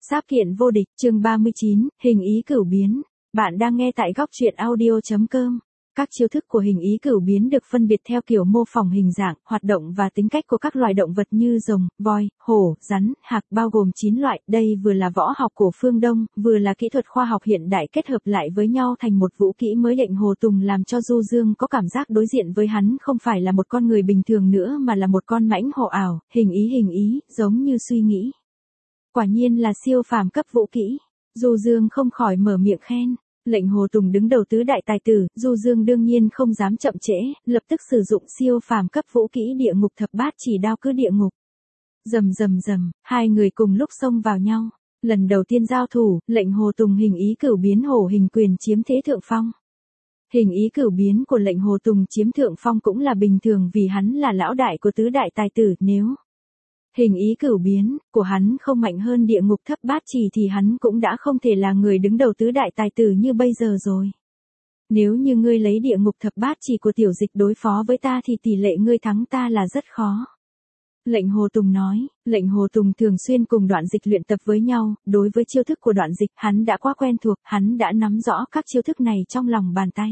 Sáp kiện vô địch, chương 39, hình ý cửu biến. Bạn đang nghe tại góc truyện audio.com. Các chiêu thức của hình ý cửu biến được phân biệt theo kiểu mô phỏng hình dạng, hoạt động và tính cách của các loài động vật như rồng, voi, hổ, rắn, hạc bao gồm 9 loại. Đây vừa là võ học của phương Đông, vừa là kỹ thuật khoa học hiện đại kết hợp lại với nhau thành một vũ kỹ mới. Lệnh Hồ Tùng làm cho Du Dương có cảm giác đối diện với hắn không phải là một con người bình thường nữa mà là một con mãnh hổ ảo, hình ý, giống như suy nghĩ. Quả nhiên là siêu phàm cấp vũ kỹ. Du Dương không khỏi mở miệng khen. Lệnh Hồ Tùng đứng đầu tứ đại tài tử, Du Dương đương nhiên không dám chậm trễ, lập tức sử dụng siêu phàm cấp vũ kỹ địa ngục thập bát chỉ đao cứ địa ngục. Rầm, hai người cùng lúc xông vào nhau. Lần đầu tiên giao thủ, Lệnh Hồ Tùng hình ý cửu biến hổ hình quyền chiếm thế thượng phong. Hình ý cửu biến của Lệnh Hồ Tùng chiếm thượng phong cũng là bình thường vì hắn là lão đại của tứ đại tài tử. Nếu hình ý cửu biến của hắn không mạnh hơn địa ngục thập bát chỉ thì hắn cũng đã không thể là người đứng đầu tứ đại tài tử như bây giờ rồi. Nếu như ngươi lấy địa ngục thập bát chỉ của tiểu dịch đối phó với ta thì tỷ lệ ngươi thắng ta là rất khó. Lệnh Hồ Tùng nói. Lệnh Hồ Tùng thường xuyên cùng Đoạn Dịch luyện tập với nhau, đối với chiêu thức của Đoạn Dịch hắn đã quá quen thuộc, hắn đã nắm rõ các chiêu thức này trong lòng bàn tay.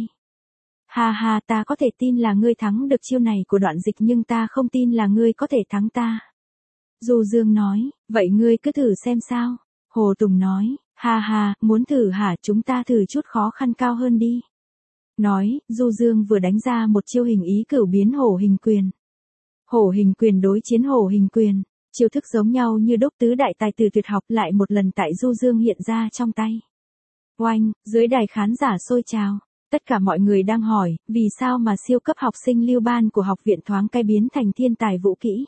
Ha, ta có thể tin là ngươi thắng được chiêu này của Đoạn Dịch nhưng ta không tin là ngươi có thể thắng ta. Du Dương nói, vậy ngươi cứ thử xem sao. Hồ Tùng nói, ha, muốn thử hả, chúng ta thử chút khó khăn cao hơn đi. Nói, Du Dương vừa đánh ra một chiêu hình ý cửu biến hổ hình quyền. Hổ hình quyền đối chiến hổ hình quyền, chiêu thức giống nhau như đúc, tứ đại tài tử tuyệt học lại một lần tại Du Dương hiện ra trong tay. Oanh, dưới đài khán giả sôi trào. Tất cả mọi người đang hỏi, vì sao mà siêu cấp học sinh Lưu Ban của học viện thoáng cái biến thành thiên tài vũ kỹ?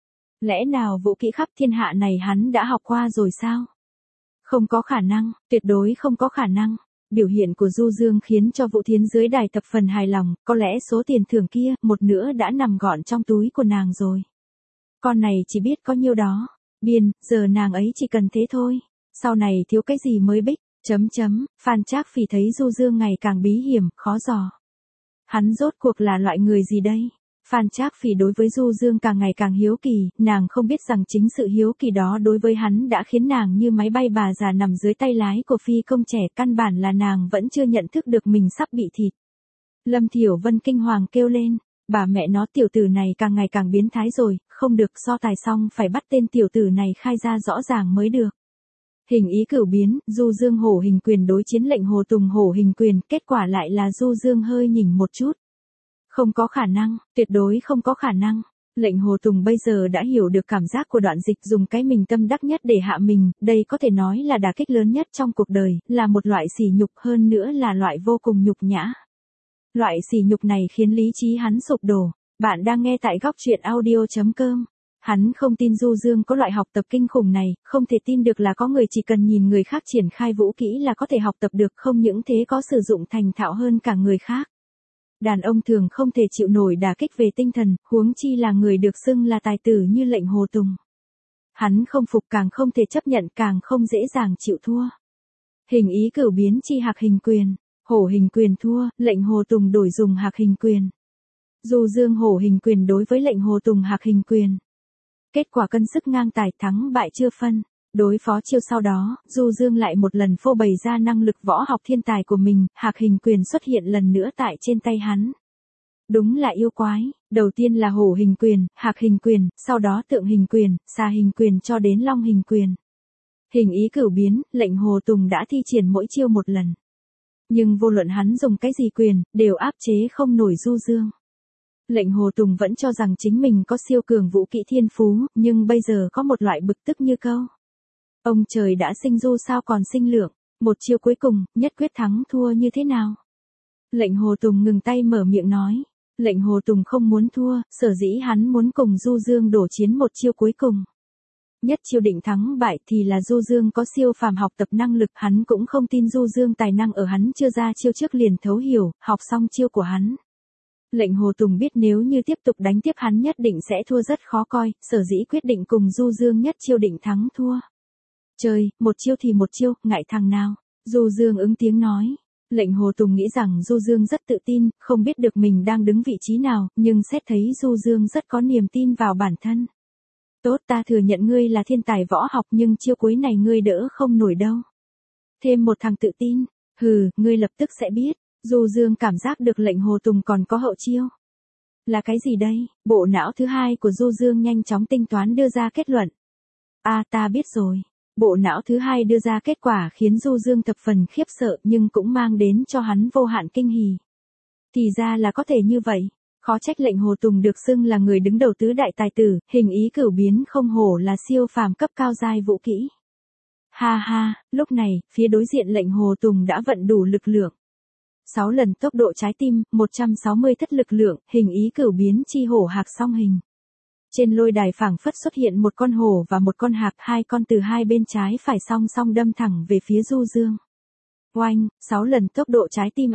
Lẽ nào vũ kỹ khắp thiên hạ này hắn đã học qua rồi sao? Không có khả năng, tuyệt đối không có khả năng. Biểu hiện của Du Dương khiến cho Vũ Thiến dưới đài thập phần hài lòng, có lẽ số tiền thưởng kia, một nửa đã nằm gọn trong túi của nàng rồi. Con này chỉ biết có nhiêu đó. Biên, giờ nàng ấy chỉ cần thế thôi. Sau này thiếu cái gì mới bích, Phan Trác Phỉ thấy Du Dương ngày càng bí hiểm, khó dò. Hắn rốt cuộc là loại người gì đây? Phan Trác Phỉ đối với Du Dương càng ngày càng hiếu kỳ, nàng không biết rằng chính sự hiếu kỳ đó đối với hắn đã khiến nàng như máy bay bà già nằm dưới tay lái của phi công trẻ, căn bản là nàng vẫn chưa nhận thức được mình sắp bị thịt. Lâm Thiểu Vân kinh hoàng kêu lên, bà mẹ nó, tiểu tử này càng ngày càng biến thái rồi, không được, so tài xong phải bắt tên tiểu tử này khai ra rõ ràng mới được. Hình ý cửu biến, Du Dương hổ hình quyền đối chiến Lệnh Hồ Tùng hổ hình quyền, kết quả lại là Du Dương hơi nhỉnh một chút. Không có khả năng, tuyệt đối không có khả năng. Lệnh Hồ Tùng bây giờ đã hiểu được cảm giác của Đoạn Dịch dùng cái mình tâm đắc nhất để hạ mình, đây có thể nói là đả kích lớn nhất trong cuộc đời, là một loại sỉ nhục, hơn nữa là loại vô cùng nhục nhã. Loại sỉ nhục này khiến lý trí hắn sụp đổ. Bạn đang nghe tại góc truyện audio.com. Hắn không tin Du Dương có loại học tập kinh khủng này, không thể tin được là có người chỉ cần nhìn người khác triển khai vũ kỹ là có thể học tập được, không những thế có sử dụng thành thạo hơn cả người khác. Đàn ông thường không thể chịu nổi đả kích về tinh thần, huống chi là người được xưng là tài tử như Lệnh Hồ Tùng. Hắn không phục, càng không thể chấp nhận, càng không dễ dàng chịu thua. Hình ý cửu biến chi hạc hình quyền, hổ hình quyền thua, Lệnh Hồ Tùng đổi dùng hạc hình quyền. Du Dương hổ hình quyền đối với Lệnh Hồ Tùng hạc hình quyền. Kết quả cân sức ngang tài, thắng bại chưa phân. Đối phó chiêu sau đó, Du Dương lại một lần phô bày ra năng lực võ học thiên tài của mình, hạc hình quyền xuất hiện lần nữa tại trên tay hắn. Đúng là yêu quái, đầu tiên là hổ hình quyền, hạc hình quyền, sau đó tượng hình quyền, xà hình quyền cho đến long hình quyền. Hình ý cửu biến, Lệnh Hồ Tùng đã thi triển mỗi chiêu một lần. Nhưng vô luận hắn dùng cái gì quyền, đều áp chế không nổi Du Dương. Lệnh Hồ Tùng vẫn cho rằng chính mình có siêu cường vũ kỹ thiên phú, nhưng bây giờ có một loại bực tức như câu. Ông trời đã sinh Du sao còn sinh lượng, một chiêu cuối cùng, nhất quyết thắng thua như thế nào? Lệnh Hồ Tùng ngừng tay mở miệng nói. Lệnh Hồ Tùng không muốn thua, sở dĩ hắn muốn cùng Du Dương đổ chiến một chiêu cuối cùng. Nhất chiêu định thắng bại thì là Du Dương có siêu phàm học tập năng lực, hắn cũng không tin Du Dương tài năng ở hắn chưa ra chiêu trước liền thấu hiểu, học xong chiêu của hắn. Lệnh Hồ Tùng biết nếu như tiếp tục đánh tiếp hắn nhất định sẽ thua rất khó coi, sở dĩ quyết định cùng Du Dương nhất chiêu định thắng thua. Chơi, một chiêu thì một chiêu, ngại thằng nào. Du Dương ứng tiếng nói. Lệnh Hồ Tùng nghĩ rằng Du Dương rất tự tin, không biết được mình đang đứng vị trí nào, nhưng xét thấy Du Dương rất có niềm tin vào bản thân. Tốt, ta thừa nhận ngươi là thiên tài võ học nhưng chiêu cuối này ngươi đỡ không nổi đâu. Thêm một thằng tự tin. Hừ, ngươi lập tức sẽ biết. Du Dương cảm giác được lệnh Hồ Tùng còn có hậu chiêu. Là cái gì đây? Bộ não thứ hai của Du Dương nhanh chóng tính toán đưa ra kết luận. Ta biết rồi. Bộ não thứ hai đưa ra kết quả khiến Du Dương thập phần khiếp sợ nhưng cũng mang đến cho hắn vô hạn kinh hỉ. Thì ra là có thể như vậy. Khó trách lệnh Hồ Tùng được xưng là người đứng đầu tứ đại tài tử, hình ý cửu biến không hổ là siêu phàm cấp cao giai vũ kỹ. Ha ha, lúc này, phía đối diện lệnh Hồ Tùng đã vận đủ lực lượng. 6 lần tốc độ trái tim, 160 thất lực lượng, hình ý cửu biến chi hổ hạc song hình. Trên lôi đài phảng phất xuất hiện một con hổ và một con hạc, hai con từ hai bên trái phải song song đâm thẳng về phía Du Dương. Oanh, 6 lần tốc độ trái tim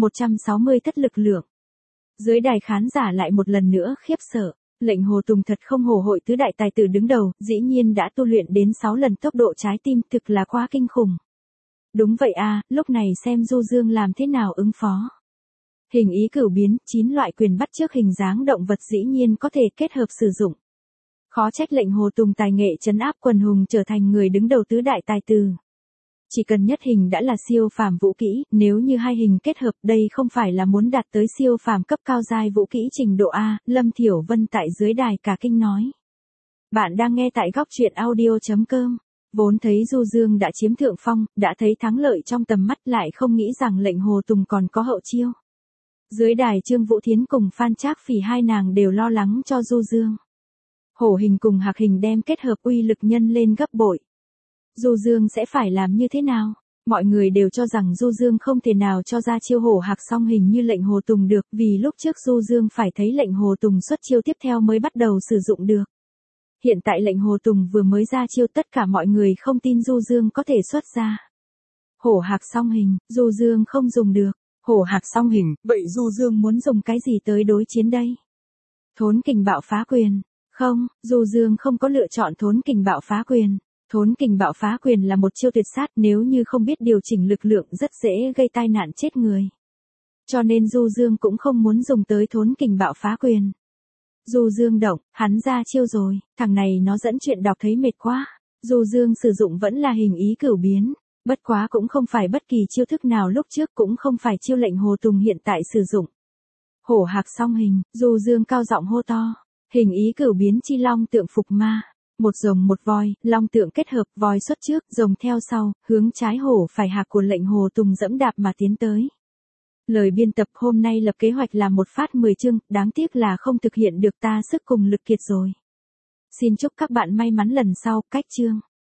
160 thất lực lượng. Dưới đài khán giả lại một lần nữa khiếp sợ, lệnh Hồ Tùng thật không hổ hội tứ đại tài tử đứng đầu, dĩ nhiên đã tu luyện đến 6 lần tốc độ trái tim, thực là quá kinh khủng. Đúng vậy lúc này xem Du Dương làm thế nào ứng phó. Hình ý cửu biến, 9 loại quyền bắt chước hình dáng động vật dĩ nhiên có thể kết hợp sử dụng. Khó trách lệnh Hồ Tùng tài nghệ trấn áp quần hùng trở thành người đứng đầu tứ đại tài tử. Chỉ cần nhất hình đã là siêu phàm vũ kỹ, nếu như hai hình kết hợp đây không phải là muốn đạt tới siêu phàm cấp cao giai vũ kỹ trình độ A, Lâm Thiểu Vân tại dưới đài cả kinh nói. Bạn đang nghe tại góc truyện audio.com. Vốn thấy Du Dương đã chiếm thượng phong, đã thấy thắng lợi trong tầm mắt lại không nghĩ rằng lệnh Hồ Tùng còn có hậu chiêu. Dưới đài Trương Vũ Thiến cùng Phan Trác Phỉ hai nàng đều lo lắng cho Du Dương. Hổ hình cùng hạc hình đem kết hợp uy lực nhân lên gấp bội. Du Dương sẽ phải làm như thế nào? Mọi người đều cho rằng Du Dương không thể nào cho ra chiêu hổ hạc song hình như lệnh Hồ Tùng được vì lúc trước Du Dương phải thấy lệnh Hồ Tùng xuất chiêu tiếp theo mới bắt đầu sử dụng được. Hiện tại lệnh Hồ Tùng vừa mới ra chiêu tất cả mọi người không tin Du Dương có thể xuất ra. Hổ hạc song hình, Du Dương không dùng được. Hổ hạc song hình, vậy Du Dương muốn dùng cái gì tới đối chiến đây? Thốn kình bạo phá quyền. Không, Du Dương không có lựa chọn thốn kình bạo phá quyền. Thốn kình bạo phá quyền là một chiêu tuyệt sát nếu như không biết điều chỉnh lực lượng rất dễ gây tai nạn chết người. Cho nên Du Dương cũng không muốn dùng tới thốn kình bạo phá quyền. Du Dương động, hắn ra chiêu rồi, thằng này nó dẫn chuyện đọc thấy mệt quá. Du Dương sử dụng vẫn là hình ý cửu biến, bất quá cũng không phải bất kỳ chiêu thức nào lúc trước cũng không phải chiêu lệnh Hồ Tùng hiện tại sử dụng. Hổ hạc song hình, Du Dương cao giọng hô to, hình ý cửu biến chi long tượng phục ma. Một rồng một voi, long tượng kết hợp, voi xuất trước, rồng theo sau, hướng trái hổ phải hạc của lệnh Hồ Tùng dẫm đạp mà tiến tới. Lời biên tập hôm nay lập kế hoạch làm một phát 10 chương, đáng tiếc là không thực hiện được ta sức cùng lực kiệt rồi. Xin chúc các bạn may mắn lần sau, cách chương.